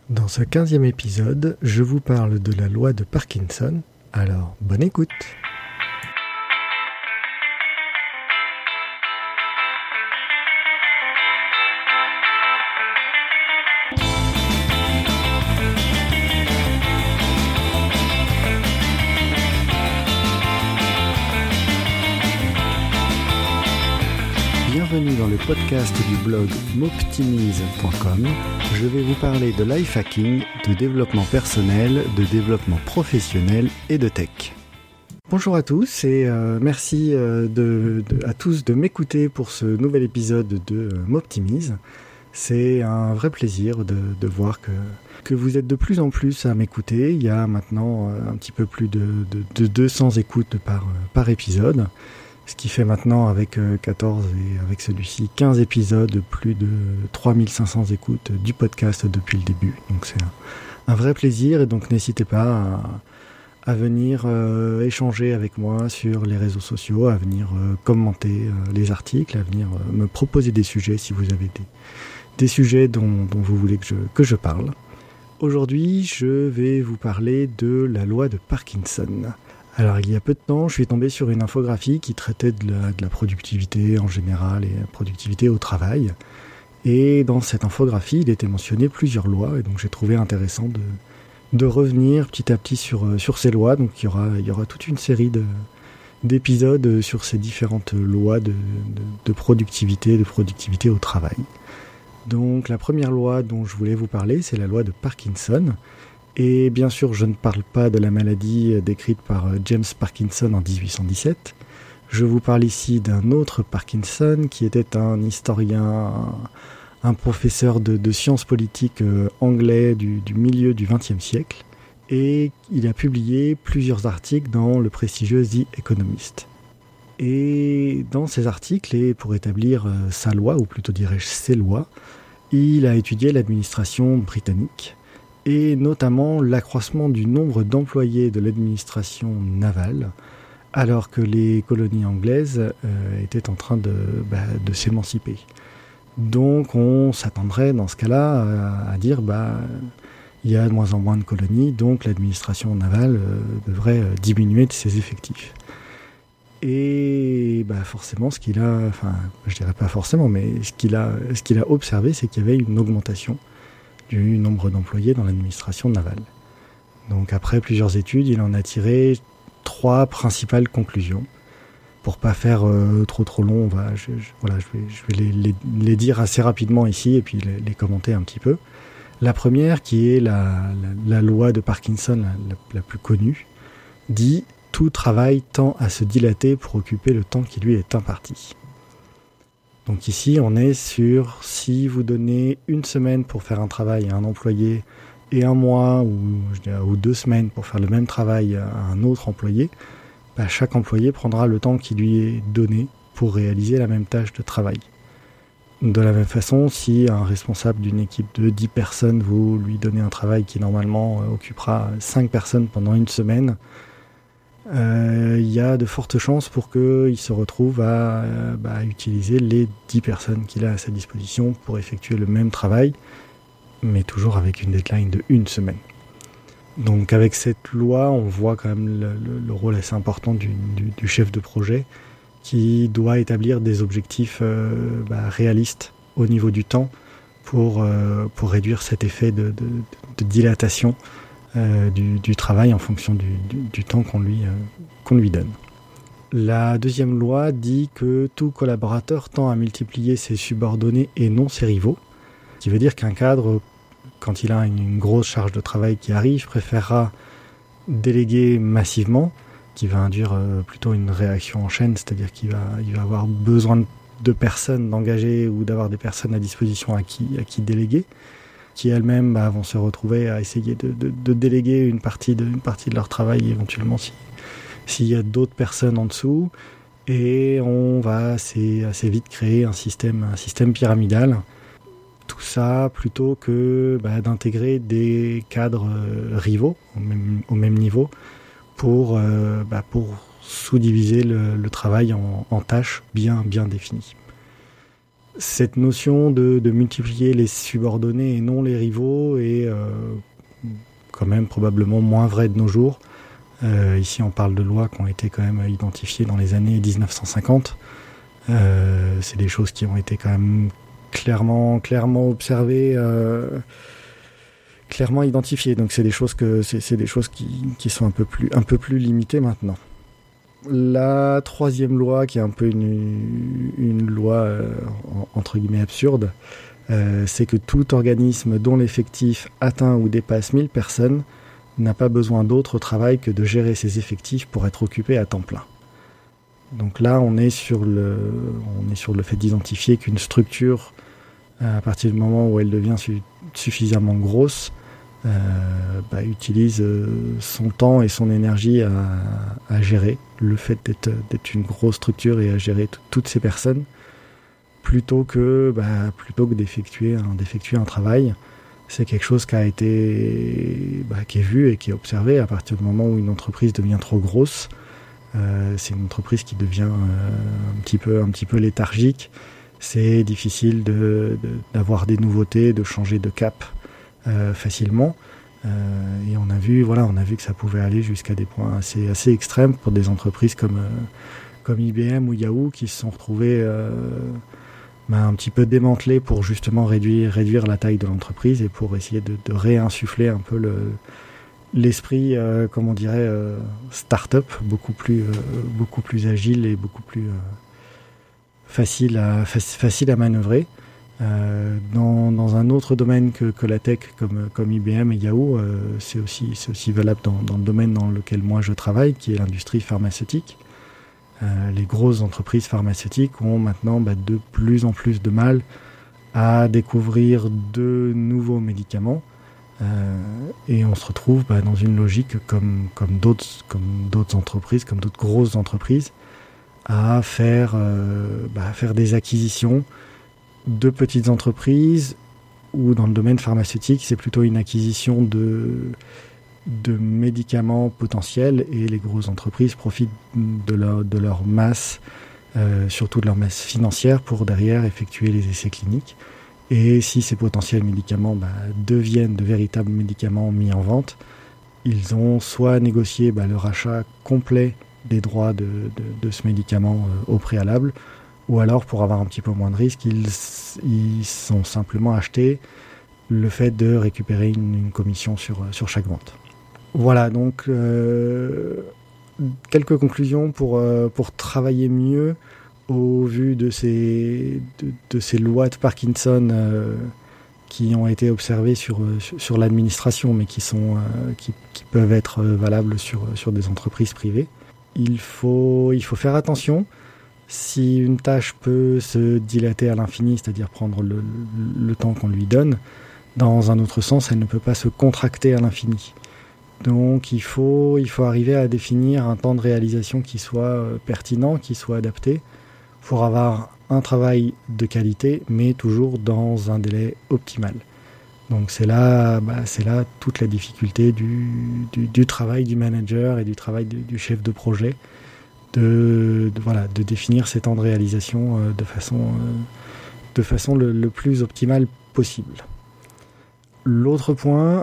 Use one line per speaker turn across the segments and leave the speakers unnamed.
Dans ce 15e épisode, je vous parle de la loi de Parkinson, alors bonne écoute. Bienvenue dans le podcast du blog moptimize.com. Je vais vous parler de life hacking, de développement personnel, de développement professionnel et de tech. Bonjour à tous et merci à tous de m'écouter pour ce nouvel épisode de Moptimize. C'est un vrai plaisir de voir que vous êtes de plus en plus à m'écouter. Il y a maintenant un petit peu plus de 200 écoutes par épisode. Ce qui fait maintenant avec 14 et avec celui-ci 15 épisodes, plus de 3500 écoutes du podcast depuis le début. Donc c'est un vrai plaisir et donc n'hésitez pas à venir échanger avec moi sur les réseaux sociaux, à venir commenter les articles, à venir me proposer des sujets si vous avez des sujets dont vous voulez que je parle. Aujourd'hui, je vais vous parler de la loi de Parkinson. Alors, il y a peu de temps, je suis tombé sur une infographie qui traitait de la productivité en général et la productivité au travail. Et dans cette infographie, il était mentionné plusieurs lois, et donc j'ai trouvé intéressant de revenir petit à petit sur ces lois. Donc, il y aura toute une série d'épisodes sur ces différentes lois de productivité au travail. Donc, la première loi dont je voulais vous parler, c'est la loi de Parkinson. Et bien sûr, je ne parle pas de la maladie décrite par James Parkinson en 1817. Je vous parle ici d'un autre Parkinson qui était un historien, un professeur de sciences politiques anglais du milieu du XXe siècle. Et il a publié plusieurs articles dans le prestigieux The Economist. Et dans ces articles, et pour établir sa loi, ou plutôt dirais-je ses lois, il a étudié l'administration britannique, et notamment l'accroissement du nombre d'employés de l'administration navale, alors que les colonies anglaises étaient en train de s'émanciper. Donc on s'attendrait dans ce cas-là à dire il y a de moins en moins de colonies, donc l'administration navale devrait diminuer de ses effectifs. Et forcément, ce qu'il a observé, c'est qu'il y avait une augmentation du nombre d'employés dans l'administration navale. Donc après plusieurs études, il en a tiré 3 principales conclusions. Pour pas faire trop long, je vais les dire assez rapidement ici et puis les commenter un petit peu. La première, qui est la loi de Parkinson la plus connue, dit « Tout travail tend à se dilater pour occuper le temps qui lui est imparti ». Donc ici, on est sur si vous donnez une semaine pour faire un travail à un employé et un mois ou 2 semaines pour faire le même travail à un autre employé, chaque employé prendra le temps qui lui est donné pour réaliser la même tâche de travail. De la même façon, si un responsable d'une équipe de 10 personnes, vous lui donnez un travail qui normalement occupera 5 personnes pendant une semaine, il y a de fortes chances pour qu'il se retrouve à utiliser les 10 personnes qu'il a à sa disposition pour effectuer le même travail, mais toujours avec une deadline de 1 semaine. Donc avec cette loi, on voit quand même le rôle assez important du chef de projet qui doit établir des objectifs réalistes au niveau du temps pour réduire cet effet de dilatation du travail en fonction du temps qu'on lui donne. La deuxième loi dit que tout collaborateur tend à multiplier ses subordonnés et non ses rivaux, ce qui veut dire qu'un cadre, quand il a une grosse charge de travail qui arrive, préférera déléguer massivement, qui va induire plutôt une réaction en chaîne, c'est-à-dire qu'il va avoir besoin de personnes d'engager ou d'avoir des personnes à disposition à qui déléguer, qui elles-mêmes vont se retrouver à essayer de déléguer une partie de leur travail éventuellement s'il y a d'autres personnes en dessous, et on va assez vite créer un système pyramidal. Tout ça plutôt que d'intégrer des cadres rivaux au même niveau pour sous-diviser le travail en tâches bien définies. cette notion de multiplier les subordonnés et non les rivaux est quand même probablement moins vraie de nos jours. Ici, on parle de lois qui ont été quand même identifiées dans les années 1950. C'est des choses qui ont été quand même clairement observées, clairement identifiées. Donc c'est des choses qui sont un peu plus limitées maintenant. La troisième loi, qui est un peu une loi entre guillemets absurde, c'est que tout organisme dont l'effectif atteint ou dépasse 1000 personnes n'a pas besoin d'autre travail que de gérer ses effectifs pour être occupé à temps plein. Donc là, on est sur le fait d'identifier qu'une structure, à partir du moment où elle devient suffisamment grosse, utilise son temps et son énergie à gérer le fait d'être une grosse structure et à gérer toutes ces personnes, plutôt que d'effectuer un travail. C'est quelque chose qui est vu et qui est observé à partir du moment où une entreprise devient trop grosse. C'est une entreprise qui devient un petit peu léthargique. C'est difficile d'avoir des nouveautés, de changer de cap facilement. Et on a vu que ça pouvait aller jusqu'à des points assez extrêmes pour des entreprises comme IBM ou Yahoo, qui se sont retrouvées un petit peu démantelées pour justement réduire la taille de l'entreprise et pour essayer de réinsuffler un peu l'esprit, start-up, beaucoup plus agile et beaucoup plus facile à manœuvrer. Dans un autre domaine que la tech, comme IBM et Yahoo, c'est aussi valable dans le domaine dans lequel moi je travaille, qui est l'industrie pharmaceutique. Les grosses entreprises pharmaceutiques ont maintenant de plus en plus de mal à découvrir de nouveaux médicaments. Et on se retrouve dans une logique comme d'autres entreprises, comme d'autres grosses entreprises, à faire des acquisitions de petites entreprises, ou dans le domaine pharmaceutique, c'est plutôt une acquisition de médicaments potentiels, et les grosses entreprises profitent de leur masse, surtout de leur masse financière, pour derrière effectuer les essais cliniques. Et si ces potentiels médicaments deviennent de véritables médicaments mis en vente, ils ont soit négocié le rachat complet des droits de ce médicament au préalable, ou alors, pour avoir un petit peu moins de risques, ils sont simplement achetés le fait de récupérer une commission sur chaque vente. Voilà, donc quelques conclusions pour travailler mieux au vu de ces lois de Parkinson qui ont été observées sur l'administration, mais qui peuvent être valables sur des entreprises privées. Il faut faire attention. Si une tâche peut se dilater à l'infini, c'est-à-dire prendre le temps qu'on lui donne, dans un autre sens, elle ne peut pas se contracter à l'infini. Donc il faut arriver à définir un temps de réalisation qui soit pertinent, qui soit adapté, pour avoir un travail de qualité, mais toujours dans un délai optimal. Donc c'est là toute la difficulté du travail du manager et du travail du chef de projet, de définir ces temps de réalisation de façon le plus optimale possible. L'autre point,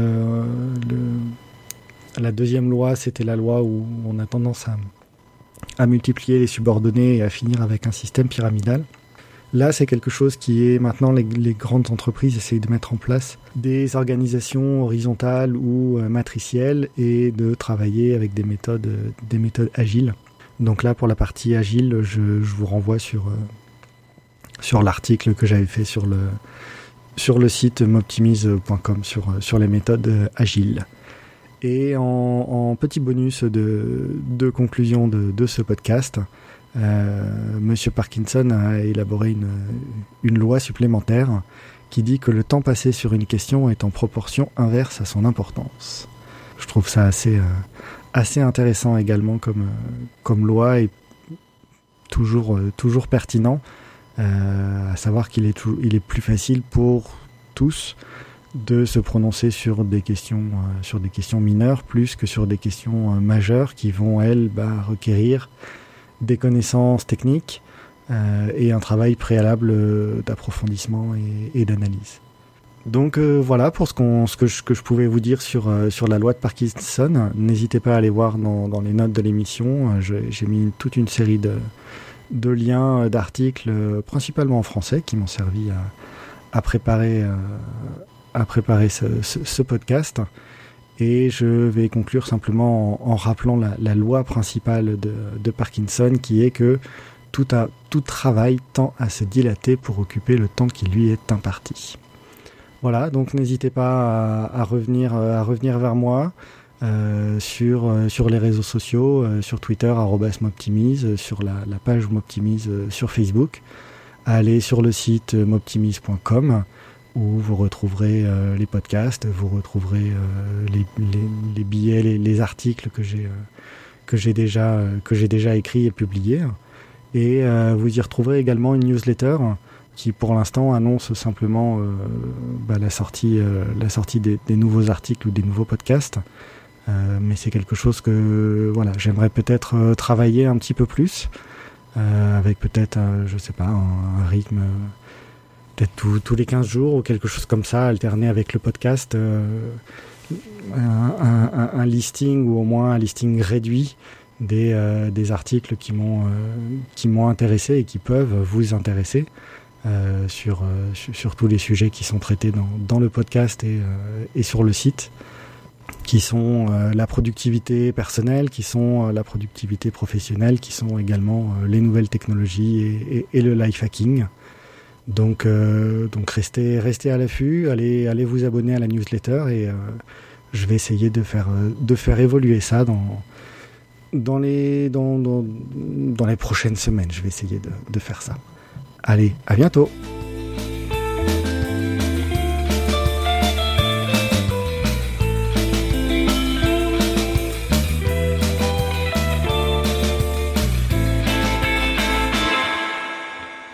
la deuxième loi, c'était la loi où on a tendance à multiplier les subordonnés et à finir avec un système pyramidal. Là, c'est quelque chose qui est maintenant, les grandes entreprises essayent de mettre en place des organisations horizontales ou matricielles, et de travailler avec des méthodes agiles. Donc là, pour la partie agile, je vous renvoie sur l'article que j'avais fait sur le site moptimize.com sur les méthodes agiles. Et en petit bonus de conclusion de ce podcast, Monsieur Parkinson a élaboré une loi supplémentaire qui dit que le temps passé sur une question est en proportion inverse à son importance. Je trouve ça assez intéressant également comme loi, et toujours pertinent, à savoir qu'il est plus facile pour tous de se prononcer sur des questions mineures plus que sur des questions majeures qui vont requérir des connaissances techniques, et un travail préalable d'approfondissement et d'analyse. Donc voilà pour ce que je pouvais vous dire sur la loi de Parkinson. N'hésitez pas à aller voir dans les notes de l'émission. J'ai mis toute une série de liens, d'articles, principalement en français, qui m'ont servi à préparer ce podcast. Et je vais conclure simplement en rappelant la loi principale de Parkinson, qui est que tout travail tend à se dilater pour occuper le temps qui lui est imparti. Voilà, donc n'hésitez pas à revenir vers moi sur les réseaux sociaux, sur Twitter @m'optimise, sur la page M'optimise sur Facebook, à aller sur le site m'optimise.com où vous retrouverez les podcasts, vous retrouverez les billets, les articles que j'ai déjà écrits et publiés, et vous y retrouverez également une newsletter qui pour l'instant annonce simplement la sortie des nouveaux articles ou des nouveaux podcasts. Mais c'est quelque chose que j'aimerais peut-être travailler un petit peu plus, avec peut-être, je sais pas, un rythme peut-être tous les 15 jours ou quelque chose comme ça, alterné avec le podcast, un listing ou au moins un listing réduit des articles qui m'ont intéressé et qui peuvent vous intéresser. Sur tous les sujets qui sont traités dans le podcast et sur le site, qui sont la productivité personnelle, qui sont la productivité professionnelle, qui sont également les nouvelles technologies et le life hacking. Donc restez à l'affût, allez vous abonner à la newsletter, et je vais essayer de faire évoluer ça dans les prochaines semaines. Je vais essayer de faire ça. Allez, à bientôt!